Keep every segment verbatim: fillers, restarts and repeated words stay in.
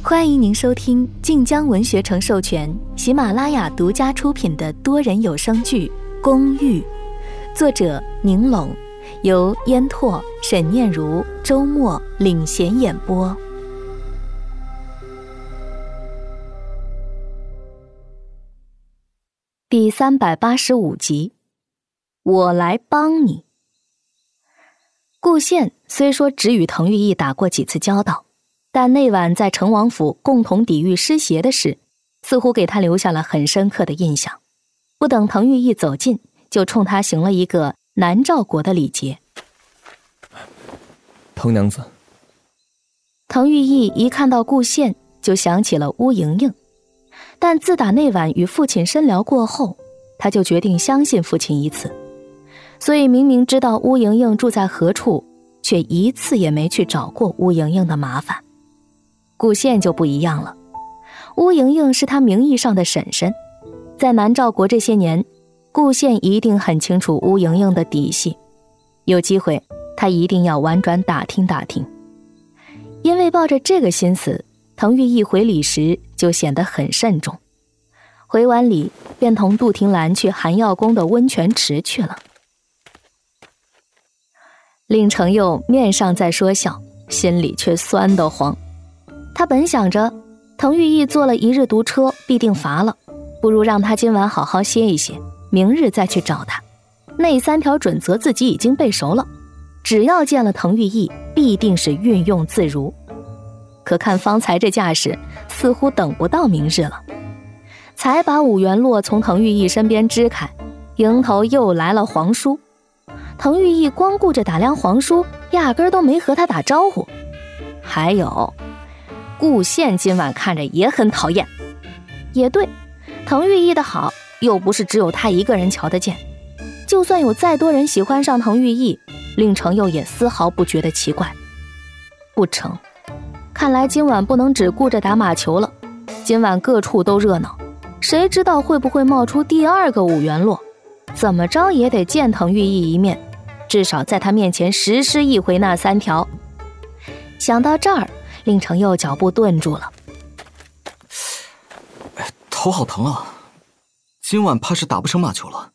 欢迎您收听晋江文学城授权、喜马拉雅独家出品的多人有声剧《公寓》，作者宁拢，由烟拓、沈念如、周末领衔演播。第三百八十五集，我来帮你。顾宪虽说只与滕玉义打过几次交道，但那晚在成王府共同抵御尸邪的事，似乎给他留下了很深刻的印象。不等滕玉义走近，就冲他行了一个南诏国的礼节。 滕娘子。 滕玉义一看到顾宪，就想起了乌莹莹，但自打那晚与父亲深聊过后，他就决定相信父亲一次，所以明明知道乌莹莹住在何处，却一次也没去找过乌莹莹的麻烦。顾宪就不一样了，乌莹莹是他名义上的婶婶，在南诏国这些年，顾宪一定很清楚乌莹莹的底细，有机会他一定要婉转打听打听。因为抱着这个心思，滕玉义回礼时就显得很慎重。回完礼，便同杜婷兰去寒药宫的温泉池去了。令程佑面上在说笑，心里却酸得慌。他本想着滕玉义坐了一日毒车必定乏了，不如让他今晚好好歇一歇，明日再去找他。那三条准则自己已经背熟了，只要见了滕玉义，必定是运用自如。可看方才这架势，似乎等不到明日了。才把五元络从滕玉义身边支开，迎头又来了皇叔。滕玉义光顾着打量皇叔，压根都没和他打招呼。还有顾宪今晚看着也很讨厌。也对，滕玉义的好又不是只有他一个人瞧得见，就算有再多人喜欢上滕玉义，令程佑也丝毫不觉得奇怪。不成，看来今晚不能只顾着打马球了，今晚各处都热闹，谁知道会不会冒出第二个五元络，怎么着也得见滕玉义一面，至少在他面前实施一回那三条。想到这儿，令程佑脚步顿住了。 头好疼啊，今晚怕是打不成马球了。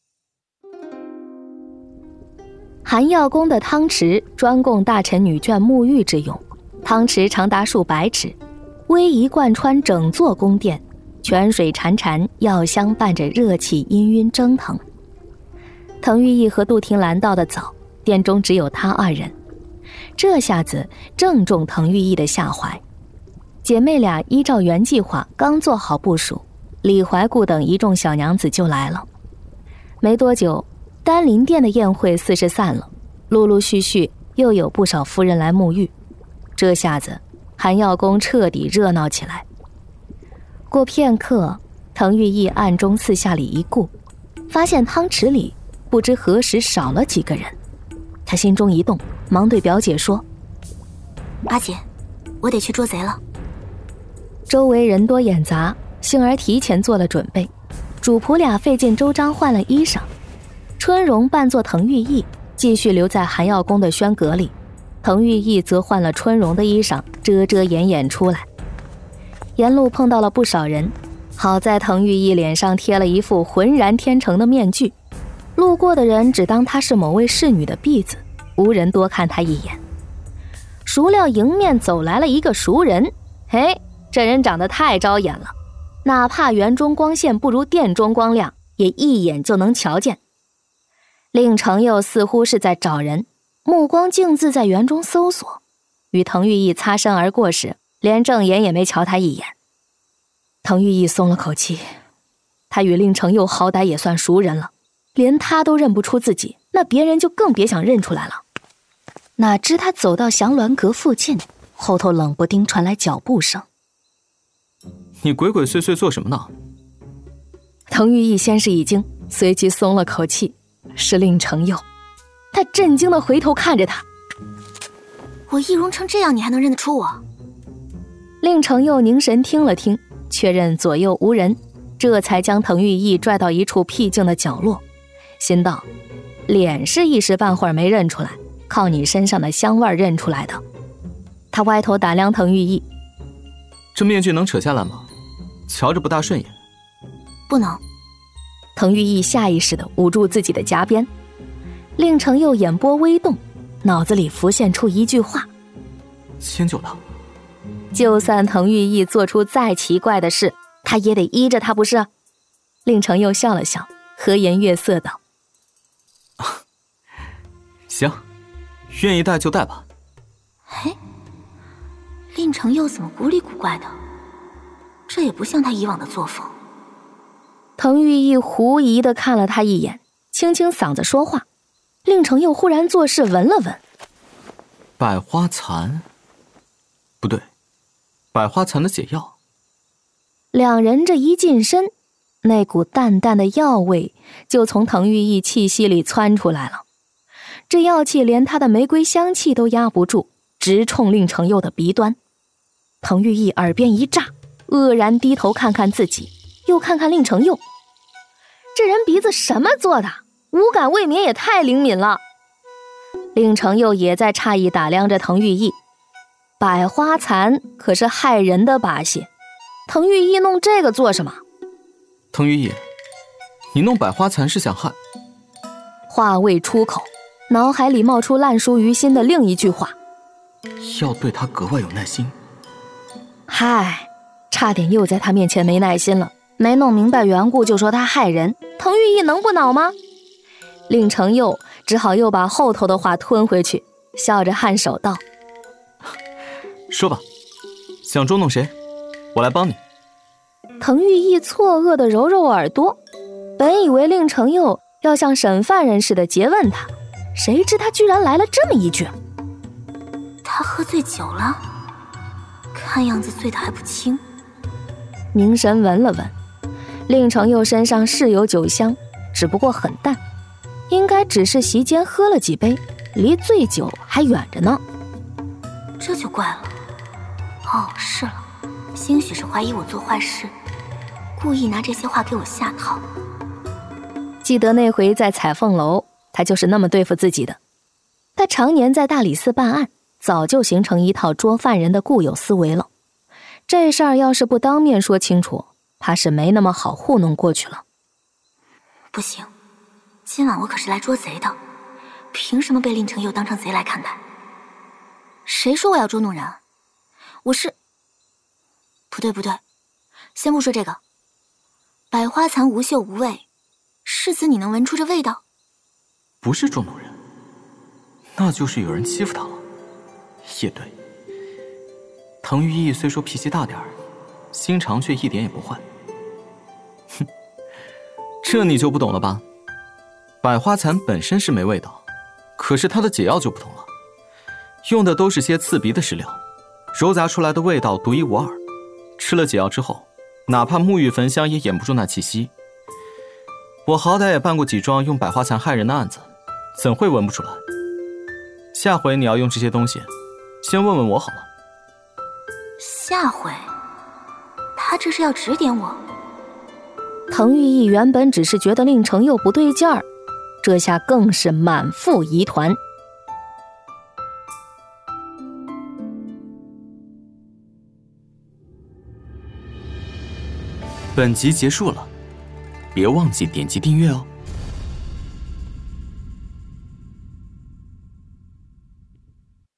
寒药宫的汤池专供大臣女眷沐浴之用，汤池长达数百尺，逶迤贯穿整座宫殿，泉水潺潺，药香伴着热气氤氲蒸腾。滕玉义和杜婷兰到得早，殿中只有他二人，这下子正中滕玉义的下怀。姐妹俩依照原计划刚做好部署，李怀顾等一众小娘子就来了。没多久，丹林殿的宴会似是散了，陆陆续续又有不少夫人来沐浴。这下子寒药宫彻底热闹起来。过片刻，滕玉义暗中四下里一顾，发现汤池里不知何时少了几个人。他心中一动，忙对表姐说： 阿姐，我得去捉贼了。 周围人多眼杂，幸而提前做了准备，主仆俩费尽周章换了衣裳。春荣扮作滕玉义，继续留在寒药宫的轩阁里，滕玉义则换了春荣的衣裳，遮遮掩掩出来。沿路碰到了不少人，好在滕玉义脸上贴了一副浑然天成的面具，路过的人只当他是某位侍女的婢子，无人多看他一眼。孰料迎面走来了一个熟人，嘿，这人长得太招眼了，哪怕园中光线不如殿中光亮，也一眼就能瞧见。令程佑似乎是在找人，目光径自在园中搜索，与滕玉义擦身而过时，连正眼也没瞧他一眼。滕玉义松了口气，他与令程佑好歹也算熟人了，连他都认不出自己，那别人就更别想认出来了。哪知他走到祥鸾阁附近，后头冷不丁传来脚步声。 你鬼鬼祟祟做什么呢？ 滕玉义先是一惊，随即松了口气，是令程佑。他震惊地回头看着他。 我易容成这样，你还能认得出我？ 令程佑凝神听了听，确认左右无人，这才将滕玉义拽到一处僻静的角落，心道：脸是一时半会儿没认出来，靠你身上的香味认出来的。他歪头打量滕玉义， 这面具能扯下来吗？瞧着不大顺眼。 不能。 滕玉意下意识地捂住自己的颊边，令程佑眼波微动，脑子里浮现出一句话： 迁就他。 就算滕玉意做出再奇怪的事，他也得依着他，不是？令程佑笑了笑，和颜悦色道： 行，愿意带就带吧。 嘿，令程佑怎么古里古怪的？这也不像他以往的作风。 滕玉意狐疑地看了他一眼，清清嗓子说话。令程佑忽然作势闻了闻， 百花残，不对，百花残的解药。 两人这一近身，那股淡淡的药味就从滕玉意气息里窜出来了。这药气连他的玫瑰香气都压不住，直冲令程佑的鼻端。滕玉意耳边一炸，愕然低头看看自己，又看看令程佑。这人鼻子什么做的？五感未免也太灵敏了。令程佑也在诧异打量着滕玉意，百花残可是害人的把戏，滕玉意弄这个做什么？ 滕玉意，你弄百花残是想害？ 话未出口，脑海里冒出烂熟于心的另一句话： 要对他格外有耐心。 嗨，差点又在他面前没耐心了，没弄明白缘故就说他害人，滕玉意能不恼吗？令程佑只好又把后头的话吞回去，笑着颔首道： 说吧，想捉弄谁？我来帮你。 滕玉意错愕地揉揉耳朵，本以为令程佑要像审犯人似的诘问他，谁知他居然来了这么一句： 他喝醉酒了，看样子醉得还不轻。 凝神闻了闻，令程佑身上是有酒香，只不过很淡，应该只是席间喝了几杯，离醉酒还远着呢。 这就怪了。哦，是了，兴许是怀疑我做坏事，故意拿这些话给我下套。 记得那回在彩凤楼，他就是那么对付自己的。他常年在大理寺办案，早就形成一套捉犯人的固有思维了。这事儿要是不当面说清楚，怕是没那么好糊弄过去了。 不行，今晚我可是来捉贼的，凭什么被令程佑当成贼来看待？谁说我要捉弄人？我是……不对不对，先不说这个。百花残无嗅无味，世子你能闻出这味道？ 不是捉弄人，那就是有人欺负他了。也对，滕玉意虽说脾气大点儿，心肠却一点也不坏。哼，这你就不懂了吧？百花残本身是没味道，可是它的解药就不同了，用的都是些刺鼻的石料，揉杂出来的味道独一无二。吃了解药之后，哪怕沐浴焚香也掩不住那气息。我好歹也办过几桩用百花残害人的案子，怎会闻不出来？下回你要用这些东西，先问问我好了。 下回？他这是要指点我？ 滕玉意原本只是觉得令程佑不对劲儿，这下更是满腹疑团。 本集结束了，别忘记点击订阅哦。